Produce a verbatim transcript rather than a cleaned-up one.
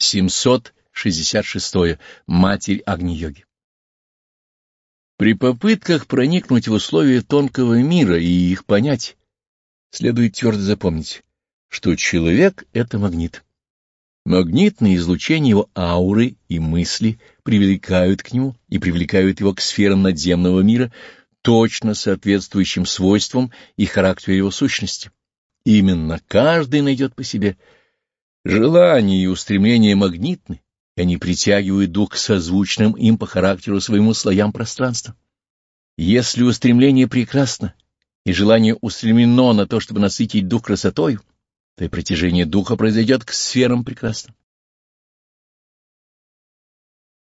семьсот шестьдесят шесть. Матерь Агни-йоги. При попытках проникнуть в условия тонкого мира и их понять, следует твердо запомнить, что человек — это магнит. Магнитное излучение его ауры и мысли привлекают к нему и привлекают его к сферам надземного мира, точно соответствующим свойствам и характеру его сущности. Именно каждый найдет по себе. Желания и устремления магнитны, и они притягивают дух к созвучным им по характеру своему слоям пространства. Если устремление прекрасно, и желание устремлено на то, чтобы насытить дух красотою, то и притяжение духа произойдет к сферам прекрасным.